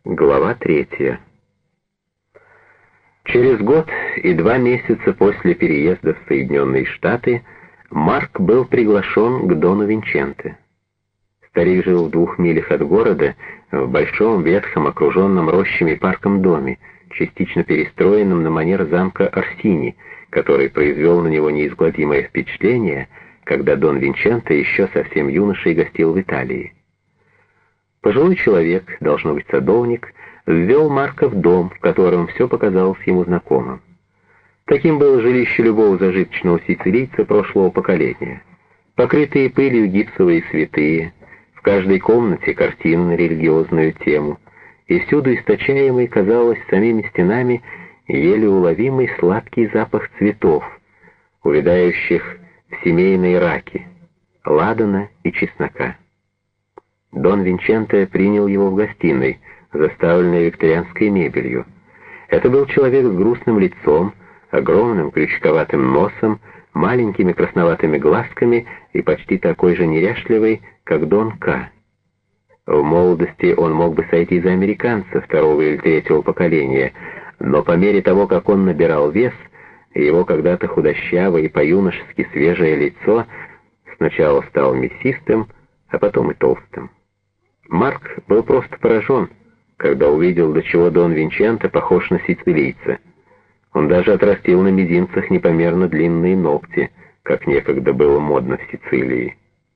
Глава 3. Через год и 2 месяца после переезда в Соединенные Штаты Марк был приглашен к Дону Винченте. Старик жил в 2 милях от города, в большом, ветхом, окруженном рощами парком доме, частично перестроенном на манер замка Орсини, который произвел на него неизгладимое впечатление, когда Дон Винченте еще совсем юношей гостил в Италии. Пожилой человек, должно быть садовник, ввел Марка в дом, в котором все показалось ему знакомым. Таким было жилище любого зажиточного сицилийца прошлого поколения. Покрытые пылью гипсовые святые, в каждой комнате картины на религиозную тему, и всюду источаемый, казалось, самими стенами еле уловимый сладкий запах цветов, увядающих в семейной раке, ладана и чеснока. Дон Винченте принял его в гостиной, заставленной викторианской мебелью. Это был человек с грустным лицом, огромным крючковатым носом, маленькими красноватыми глазками и почти такой же неряшливый, как Дон К. В молодости он мог бы сойти за американца 2-го или 3-го поколения, но по мере того, как он набирал вес, его когда-то худощавое и по-юношески свежее лицо сначала стало мясистым, а потом и толстым. Марк был просто поражен, когда увидел, до чего Дон Винченте похож на сицилийца. Он даже отрастил на мизинцах непомерно длинные ногти, как некогда было модно в Сицилии.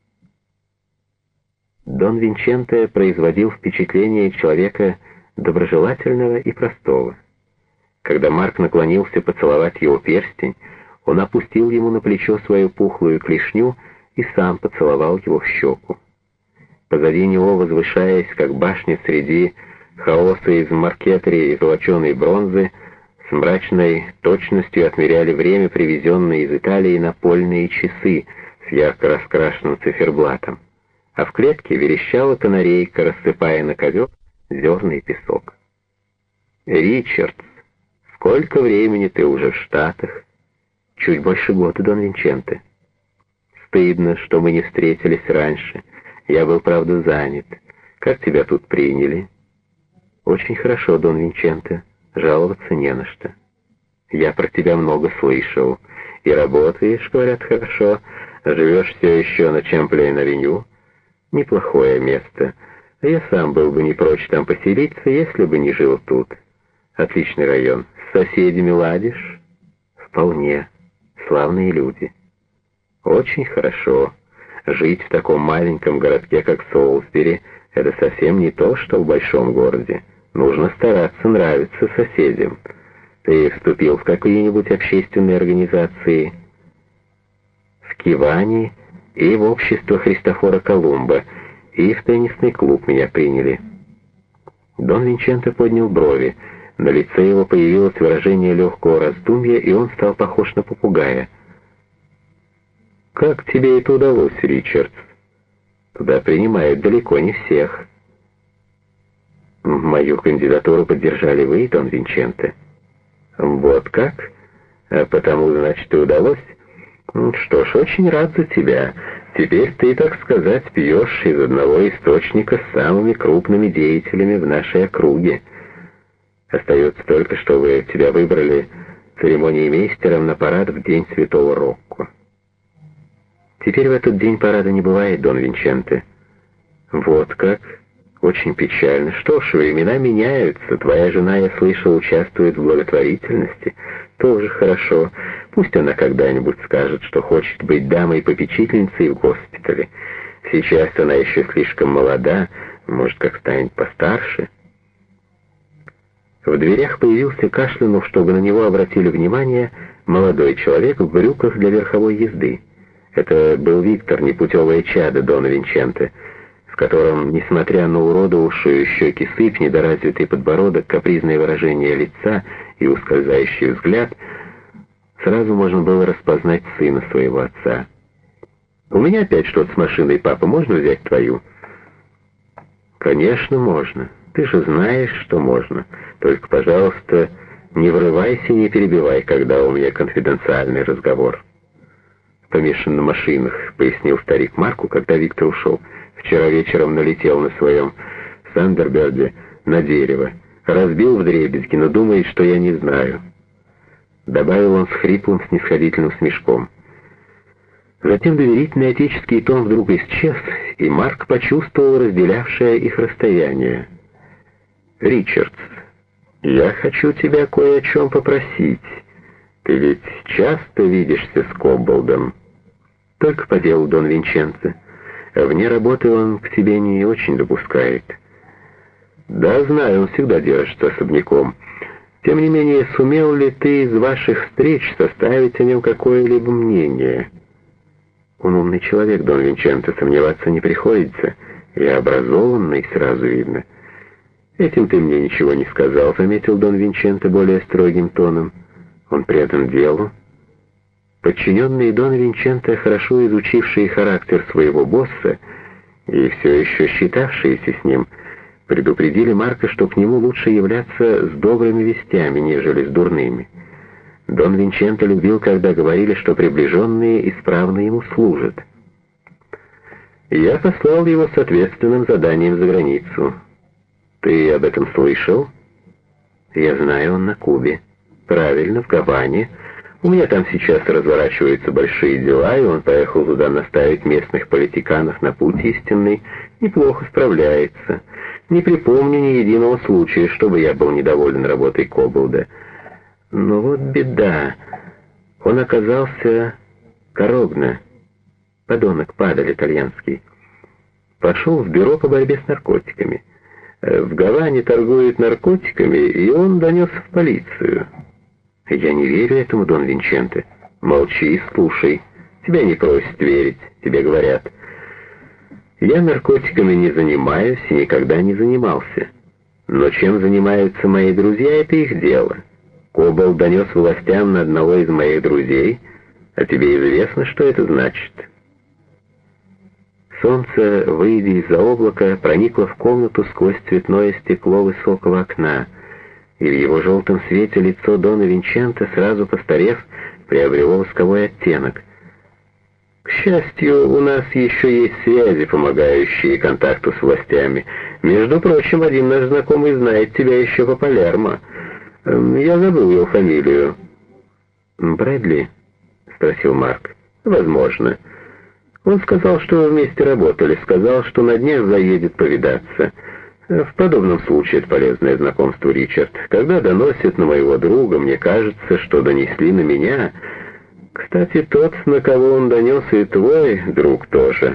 Дон Винченте производил впечатление человека доброжелательного и простого. Когда Марк наклонился поцеловать его перстень, он опустил ему на плечо свою пухлую клешню и сам поцеловал его в щеку. Позади него, возвышаясь, как башня среди хаоса из маркетри и золоченой бронзы, с мрачной точностью отмеряли время, привезенное из Италии напольные часы с ярко раскрашенным циферблатом, а в клетке верещала канарейка, рассыпая на ковер зерна и песок. «Ричардс, сколько времени ты уже в Штатах?» «Чуть больше года, Дон Винченте». «Стыдно, что мы не встретились раньше. Я был, правда, занят. Как тебя тут приняли?» «Очень хорошо, Дон Винченте. Жаловаться не на что. Я про тебя много слышал. И работаешь, говорят, хорошо. Живешь все еще на Чемплейн-авеню. Неплохое место. Я сам был бы не прочь там поселиться, если бы не жил тут. Отличный район. С соседями ладишь?» «Вполне. Славные люди». «Очень хорошо. Жить в таком маленьком городке, как Солсбери, это совсем не то, что в большом городе. Нужно стараться нравиться соседям. Ты вступил в какие-нибудь общественные организации?» «В Кивани и в общество Христофора Колумба, и в теннисный клуб меня приняли». Дон Винченте поднял брови. На лице его появилось выражение легкого раздумья, и он стал похож на попугая. «Как тебе это удалось, Ричардс? Туда принимают далеко не всех». «Мою кандидатуру поддержали вы, Дон Винченте». «Вот как? Потому, значит, и удалось? Что ж, очень рад за тебя. Теперь ты, так сказать, пьешь из одного источника с самыми крупными деятелями в нашей округе. Остается только, чтобы тебя выбрали церемониймейстером на парад в день Святого Рокко». «Теперь в этот день парада не бывает, Дон Винченте». «Вот как? Очень печально. Что ж, времена меняются. Твоя жена, я слышал, участвует в благотворительности. Тоже хорошо. Пусть она когда-нибудь скажет, что хочет быть дамой-попечительницей в госпитале. Сейчас она еще слишком молода, может, как станет постарше». В дверях появился, кашлянув, чтобы на него обратили внимание, молодой человек в брюках для верховой езды. Это был Виктор, непутевое чадо Дона Винченте, в котором, несмотря на уродовавшую щеки сыпь, недоразвитый подбородок, капризное выражение лица и ускользающий взгляд, сразу можно было распознать сына своего отца. «У меня опять что-то с машиной, папа, можно взять твою?» «Конечно, можно. Ты же знаешь, что можно. Только, пожалуйста, не врывайся и не перебивай, когда у меня конфиденциальный разговор». «Помешан на машинах», — пояснил старик Марку, когда Виктор ушел. «Вчера вечером налетел на своем Сандерберде на дерево, разбил вдребезги, но думает, что я не знаю», — добавил он с хриплым снисходительным смешком. Затем доверительный отеческий тон вдруг исчез, и Марк почувствовал разделявшее их расстояние. «Ричардс, я хочу тебя кое о чем попросить. Ты ведь часто видишься с Кобболдом?» «Только по делу, Дон Винченцо. Вне работы он к тебе не очень допускает». «Да, знаю, он всегда держится особняком. Тем не менее, сумел ли ты из ваших встреч составить о нем какое-либо мнение?» «Он умный человек, Дон Винченцо, сомневаться не приходится. И образованный, сразу видно». «Этим ты мне ничего не сказал», — заметил Дон Винченцо более строгим тоном. «Он предан делу». Подчиненные Дона Винченцо, хорошо изучившие характер своего босса и все еще считавшиеся с ним, предупредили Марка, что к нему лучше являться с добрыми вестями, нежели с дурными. Дон Винченцо любил, когда говорили, что приближенные исправно ему служат. «Я послал его с ответственным заданием за границу. Ты об этом слышал?» «Я знаю, он на Кубе». «Правильно, в Гаване. У меня там сейчас разворачиваются большие дела, и он поехал туда наставить местных политиканов на путь истинный. Неплохо справляется. Не припомню ни единого случая, чтобы я был недоволен работой Кобболда. Но вот беда. Он оказался Корогна, подонок Падаль итальянский. Пошел в бюро по борьбе с наркотиками. В Гаване торгуют наркотиками, и он донес в полицию». «Я не верю этому, Дон Винченцо». «Молчи и слушай. Тебя не просят верить, тебе говорят». «Я наркотиками не занимаюсь и никогда не занимался. Но чем занимаются мои друзья, это их дело. Кобболд донес властям на одного из моих друзей, а тебе известно, что это значит». Солнце, выйдя из-за облака, проникло в комнату сквозь цветное стекло высокого окна, и в его желтом свете лицо Дона Винченцо, сразу постарев, приобрело восковой оттенок. «К счастью, у нас еще есть связи, помогающие контакту с властями. Между прочим, один наш знакомый знает тебя еще по Палермо. Я забыл его фамилию». «Брэдли?» — спросил Марк. «Возможно. Он сказал, что вместе работали, сказал, что на днях заедет повидаться. В подобном случае это полезное знакомство, Ричард. Когда доносят на моего друга, мне кажется, что донесли на меня. Кстати, тот, на кого он донес, и твой друг тоже».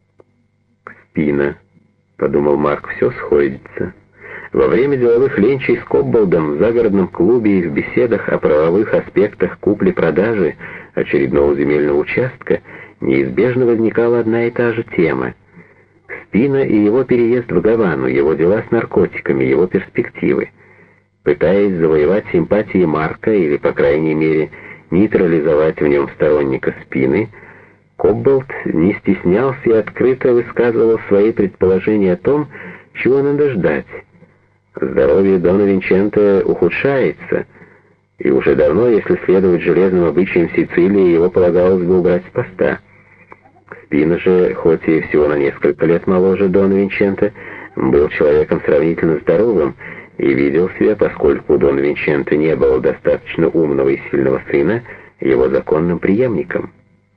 «Спина», — подумал Марк, — «все сходится». Во время деловых ленчей с Кобболдом в загородном клубе и в беседах о правовых аспектах купли-продажи очередного земельного участка неизбежно возникала одна и та же тема. Спина и его переезд в Гавану, его дела с наркотиками, его перспективы. Пытаясь завоевать симпатии Марка или, по крайней мере, нейтрализовать в нем сторонника Спины, Кобболд не стеснялся и открыто высказывал свои предположения о том, чего надо ждать. Здоровье Дона Винченцо ухудшается, и уже давно, если следовать железным обычаям Сицилии, его полагалось бы убрать с поста. Спина же, хоть и всего на несколько лет моложе Дона Винченцо, был человеком сравнительно здоровым и видел себя, поскольку у Дона Винченцо не было достаточно умного и сильного сына, его законным преемником.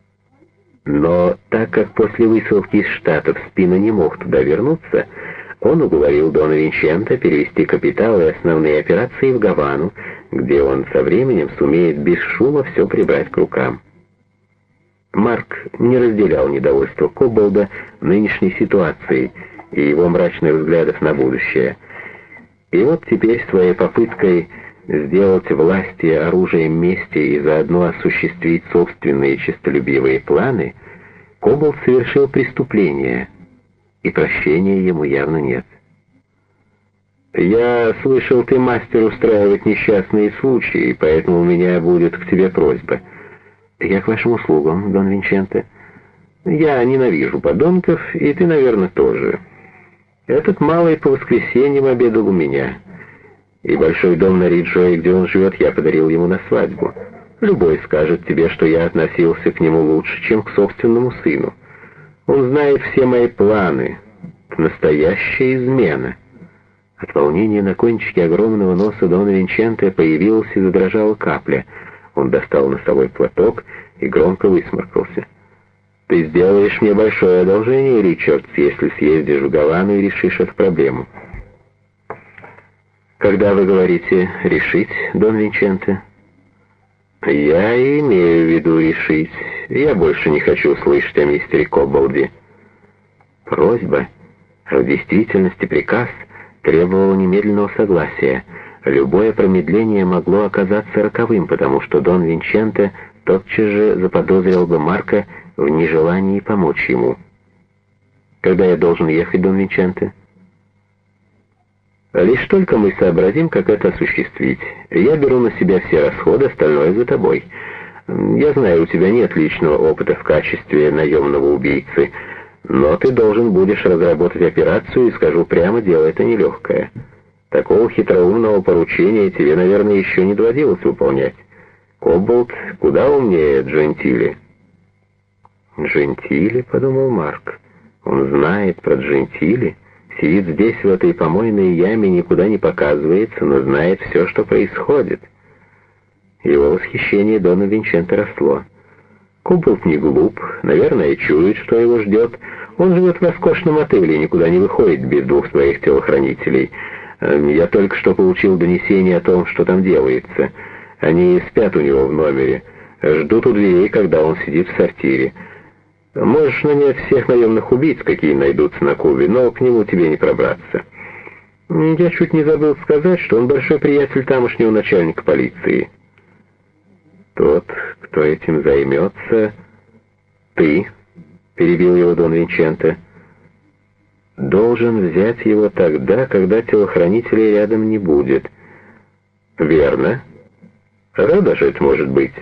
Но так как после высылки из Штатов Спина не мог туда вернуться, он уговорил Дона Винченцо перевести капитал и основные операции в Гавану, где он со временем сумеет без шума все прибрать к рукам. Марк не разделял недовольство Кобболда нынешней ситуацией и его мрачных взглядов на будущее. И вот теперь своей попыткой сделать власти оружием мести и заодно осуществить собственные честолюбивые планы, Кобболд совершил преступление, и прощения ему явно нет. «Я слышал, ты мастер устраивать несчастные случаи, поэтому у меня будет к тебе просьба». «Я к вашим услугам, Дон Винченцо». «Я ненавижу подонков, и ты, наверное, тоже. Этот малый по воскресеньям обедал у меня, и большой дом на Риджое, где он живет, я подарил ему на свадьбу. Любой скажет тебе, что я относился к нему лучше, чем к собственному сыну. Он знает все мои планы. Настоящая измена. От волнения на кончике огромного носа Дона Винченте появилась и задрожала капля. Он достал носовой платок и громко высморкался. «Ты сделаешь мне большое одолжение, Ричардс, если съездишь в Гавану и решишь эту проблему». «Когда вы говорите «решить», Дон Винченте?» «Я и имею в виду решить. Я больше не хочу слышать о мистере Кобболде». Просьба, а в действительности приказ, требовал немедленного согласия. Любое промедление могло оказаться роковым, потому что Дон Винченте тотчас же заподозрил бы Марка в нежелании помочь ему. «Когда я должен ехать, Дон Винченте?» «Лишь только мы сообразим, как это осуществить. Я беру на себя все расходы, остальное за тобой. Я знаю, у тебя нет личного опыта в качестве наемного убийцы, но ты должен будешь разработать операцию, и скажу прямо, дело это нелегкое. Такого хитроумного поручения тебе, наверное, еще не доводилось выполнять. Кобболд куда умнее Джентили». «Джентили?» — подумал Марк. «Он знает про Джентили. Сидит здесь, в этой помойной яме, никуда не показывается, но знает все, что происходит». Его восхищение Дона Винченте росло. Кобболд не глуп, наверное, чует, что его ждет. Он живет в роскошном отеле и никуда не выходит без двух своих телохранителей. Я только что получил донесение о том, что там делается. Они спят у него в номере, ждут у дверей, когда он сидит в сортире. Можешь нанять всех наемных убийц, какие найдутся на Кубе, но к нему тебе не пробраться. Я чуть не забыл сказать, что он большой приятель тамошнего начальника полиции. Тот, кто этим займется, ты, перебил его Дон Винченте, должен взять его тогда, когда телохранителей рядом не будет. Верно? Когда же это может быть?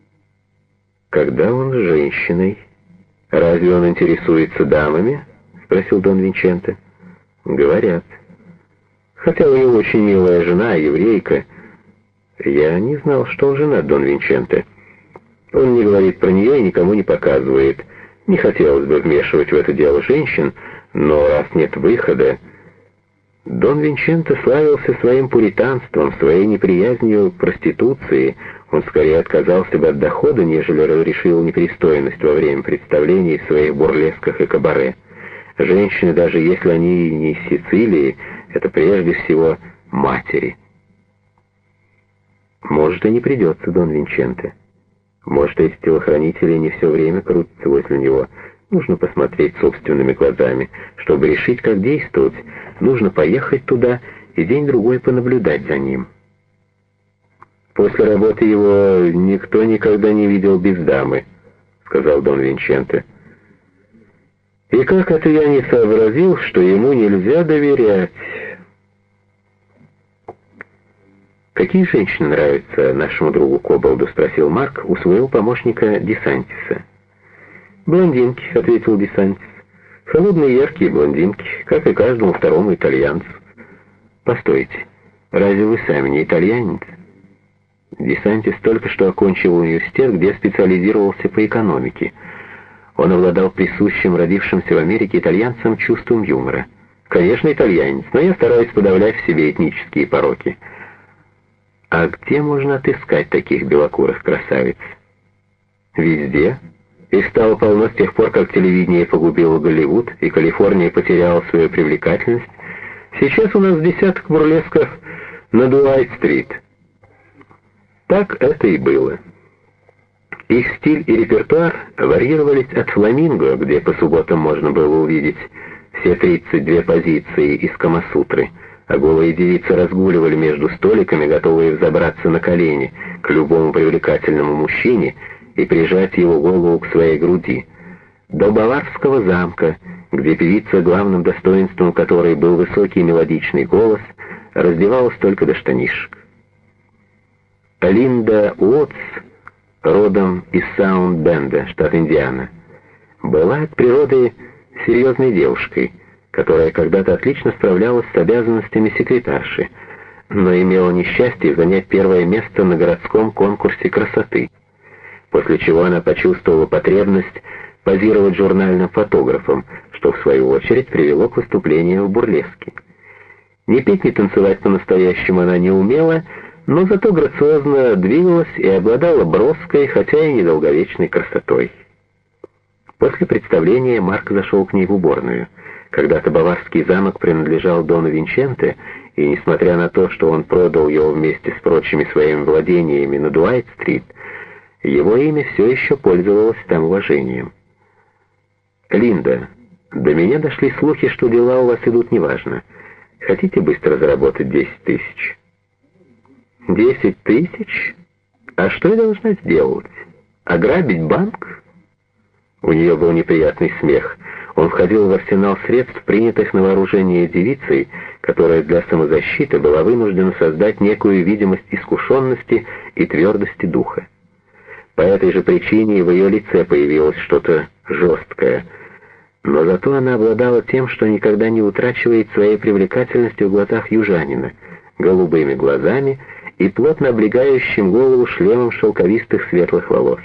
Когда он с женщиной. «Разве он интересуется дамами?» — спросил Дон Винченте. «Говорят. Хотя у него очень милая жена, еврейка. Я не знал, что он женат, Дон Винченте. Он не говорит про нее и никому не показывает. Не хотелось бы вмешивать в это дело женщин, но раз нет выхода...» Дон Винченте славился своим пуританством, своей неприязнью к проституции. Он скорее отказался бы от дохода, нежели разрешил непристойность во время представлений в своих бурлесках и кабаре. Женщины, даже если они не из Сицилии, это прежде всего матери. Может, и не придется, Дон Винченте. Может, эти телохранители не все время крутятся возле него. Нужно посмотреть собственными глазами. Чтобы решить, как действовать, нужно поехать туда и день-другой понаблюдать за ним. «После работы его никто никогда не видел без дамы», — сказал Дон Винченте. «И как это я не сообразил, что ему нельзя доверять?» «Какие женщины нравятся нашему другу Кобболду?» — спросил Марк у своего помощника Десантиса. «Блондинки», — ответил Десантис. «Холодные яркие блондинки, как и каждому второму итальянцу». «Постойте, разве вы сами не итальянец?» Десантис только что окончил университет, где специализировался по экономике. Он обладал присущим родившимся в Америке итальянцам чувством юмора. «Конечно, итальянец, но я стараюсь подавлять в себе этнические пороки». «А где можно отыскать таких белокурых красавиц?» «Везде. Их стало полно с тех пор, как телевидение погубило Голливуд, и Калифорния потеряла свою привлекательность. Сейчас у нас десяток бурлесков на Дуайт-стрит». Так это и было. Их стиль и репертуар варьировались от фламинго, где по субботам можно было увидеть все 32 позиции из Камасутры, а голые девицы разгуливали между столиками, готовые взобраться на колени к любому привлекательному мужчине и прижать его голову к своей груди, до Баварского замка, где певица, главным достоинством которой был высокий мелодичный голос, раздевалась только до штанишек. Линда Уотс, родом из Саунд-Бенда, штат Индиана, была от природы серьезной девушкой, которая когда-то отлично справлялась с обязанностями секретарши, но имела несчастье занять первое место на городском конкурсе красоты, после чего она почувствовала потребность позировать журнальным фотографом, что в свою очередь привело к выступлению в бурлеске. Ни петь, ни танцевать по-настоящему она не умела, но зато грациозно двигалась и обладала броской, хотя и недолговечной красотой. После представления Марк зашел к ней в уборную. Когда-то Баварский замок принадлежал дону Винченте, и несмотря на то, что он продал его вместе с прочими своими владениями на Дуайт-стрит, его имя все еще пользовалось там уважением. «Линда, до меня дошли слухи, что дела у вас идут неважно. Хотите быстро заработать 10 тысяч?» 10 тысяч? А что я должна сделать? Ограбить банк?» У нее был неприятный смех. Он входил в арсенал средств, принятых на вооружение девицей, которая для самозащиты была вынуждена создать некую видимость искушенности и твердости духа. По этой же причине в ее лице появилось что-то жесткое. Но зато она обладала тем, что никогда не утрачивает своей привлекательности в глазах южанина, голубыми глазами и плотно облегающим голову шлемом шелковистых светлых волос.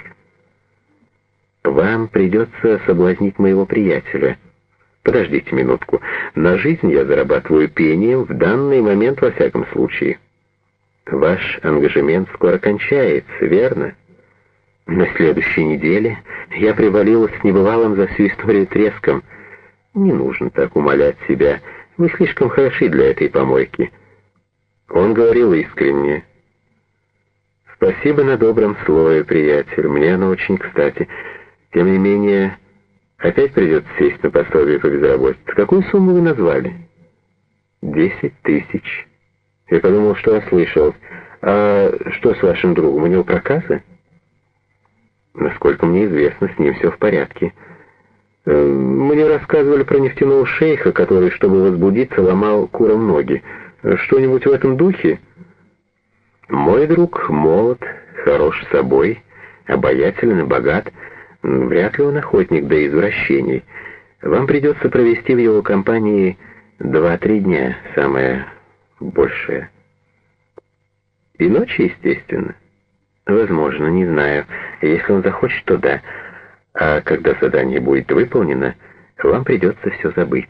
«Вам придется соблазнить моего приятеля. Подождите минутку. На жизнь я зарабатываю пением, в данный момент во всяком случае. Ваш ангажемент скоро кончается, верно? На следующей неделе я привалилась с небывалым за всю историю треском. Не нужно так умолять себя. Вы слишком хороши для этой помойки». Он говорил искренне. «Спасибо на добром слове, приятель. Мне оно очень кстати. Тем не менее, опять придется сесть на пособие по безработице. Какую сумму вы назвали?» 10 тысяч. Я подумал, что ослышал. А что с вашим другом? У него проказы? Насколько мне известно, с ним все в порядке. Мне рассказывали про нефтяного шейха, который, чтобы возбудиться, ломал курам ноги. Что-нибудь в этом духе? Мой друг молод, хорош собой, обаятелен и богат. Вряд ли он охотник до извращений. Вам придется провести в его компании 2-3 дня, самое большее. И ночи, естественно. Возможно, не знаю. Если он захочет, то да. А когда задание будет выполнено, вам придется все забыть.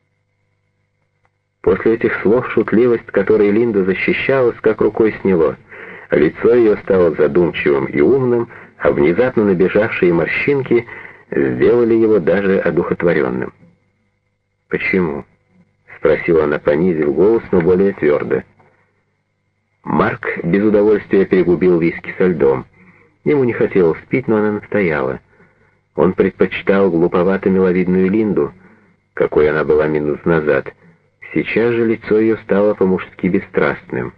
После этих слов шутливость, которой Линда защищалась, как рукой сняло. Лицо ее стало задумчивым и умным, а внезапно набежавшие морщинки сделали его даже одухотворенным. «Почему?» — спросила она, понизив голос, но более твердо. Марк без удовольствия перегубил виски со льдом. Ему не хотелось пить, но она настояла. Он предпочитал глуповато-миловидную Линду, какой она была минут назад. Сейчас же лицо ее стало по-мужски бесстрастным.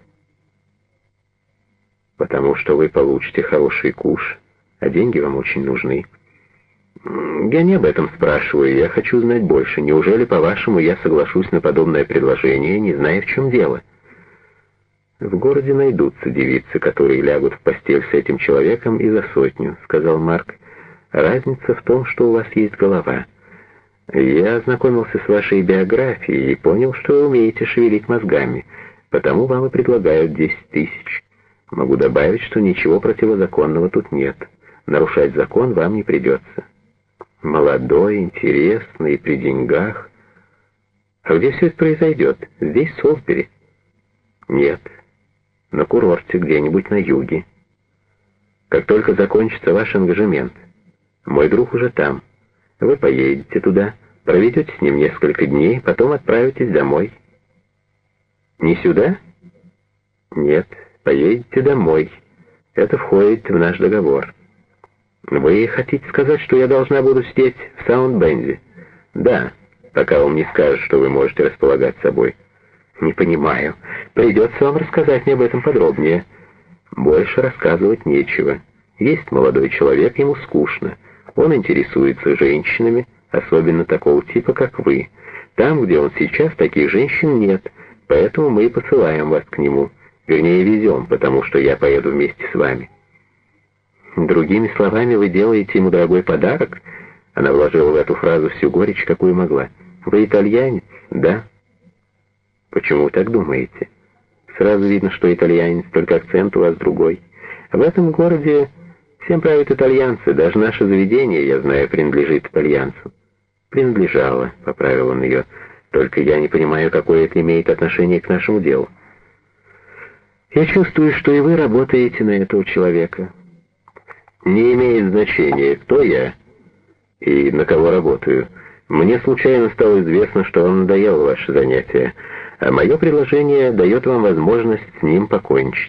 «Потому что вы получите хороший куш, а деньги вам очень нужны». «Я не об этом спрашиваю, я хочу знать больше. Неужели, по-вашему, я соглашусь на подобное предложение, не зная, в чем дело?» «В городе найдутся девицы, которые лягут в постель с этим человеком и за 100, — сказал Марк. «Разница в том, что у вас есть голова. Я ознакомился с вашей биографией и понял, что вы умеете шевелить мозгами, потому вам и предлагают 10 тысяч. Могу добавить, что ничего противозаконного тут нет. Нарушать закон вам не придется. Молодой, интересный, при деньгах. А где все это произойдет? Здесь, в Солсбери?» «Нет, на курорте где-нибудь на юге. Как только закончится ваш ангажемент. Мой друг уже там. Вы поедете туда, проведете с ним несколько дней, потом отправитесь домой». «Не сюда?» «Нет, поедете домой. Это входит в наш договор». «Вы хотите сказать, что я должна буду сидеть в Саунд-Бенде?» «Да, пока вам не скажут, что вы можете располагать собой». «Не понимаю. Придется вам рассказать мне об этом подробнее». «Больше рассказывать нечего. Есть молодой человек, ему скучно. Он интересуется женщинами, особенно такого типа, как вы. Там, где он сейчас, таких женщин нет, поэтому мы и посылаем вас к нему. Вернее, везем, потому что я поеду вместе с вами». «Другими словами, вы делаете ему дорогой подарок?» Она вложила в эту фразу всю горечь, какую могла. «Вы итальянец, да?» «Почему вы так думаете? Сразу видно, что итальянец, только акцент у вас другой. В этом городе всем правят итальянцы, даже наше заведение, я знаю, принадлежит итальянцу». «Принадлежало», — поправил он ее. Только я не понимаю, какое это имеет отношение к нашему делу. Я чувствую, что и вы работаете на этого человека. Не имеет значения, кто я и на кого работаю. Мне случайно стало известно, что вам надоело ваше занятие, а мое предложение дает вам возможность с ним покончить.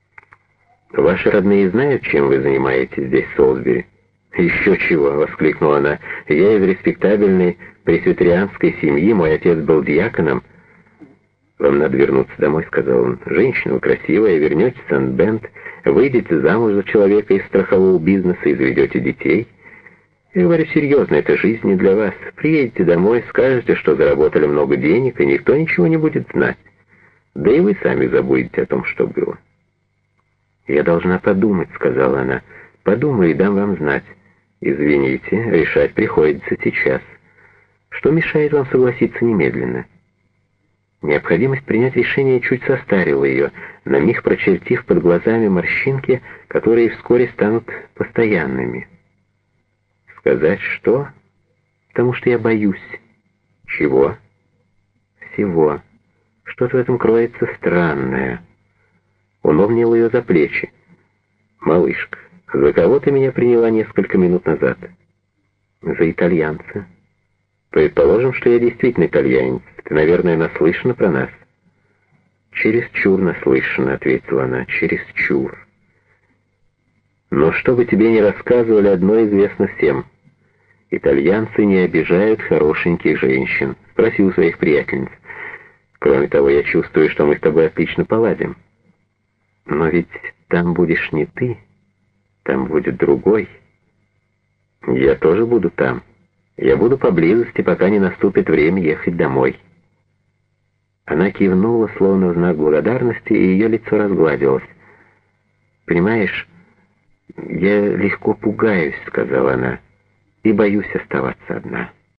Ваши родные знают, чем вы занимаетесь здесь, в Солсбери? «Еще чего!» — воскликнула она. «Я из респектабельной пресвитерианской семьи, мой отец был диаконом». «Вам надо вернуться домой», — сказал он. «Женщина вы красивая, вернетесь в Сент-Бенд, выйдете замуж за человека из страхового бизнеса и заведете детей. Я говорю серьезно, это жизнь не для вас. Приедете домой, скажете, что заработали много денег, и никто ничего не будет знать. Да и вы сами забудете о том, что было». «Я должна подумать», — сказала она. «Подумаю и дам вам знать». «Извините, решать приходится сейчас. Что мешает вам согласиться немедленно?» Необходимость принять решение чуть состарила ее, на миг прочертив под глазами морщинки, которые вскоре станут постоянными. «Сказать что? Потому что я боюсь». «Чего?» «Всего. Что-то в этом кроется странное». Он обнял ее за плечи. «Малышка, за кого ты меня приняла несколько минут назад?» «За итальянца». «Предположим, что я действительно итальянец. Ты, наверное, наслышана про нас?» «Чересчур наслышана», — ответила она, — «чересчур». «Но что бы тебе ни рассказывали, одно известно всем. Итальянцы не обижают хорошеньких женщин. Спроси у своих приятельниц. Кроме того, я чувствую, что мы с тобой отлично поладим». «Но ведь там будешь не ты, там будет другой». «Я тоже буду там. Я буду поблизости, пока не наступит время ехать домой». Она кивнула, словно в знак благодарности, и ее лицо разгладилось. «Понимаешь, я легко пугаюсь», — сказала она, — «и боюсь оставаться одна».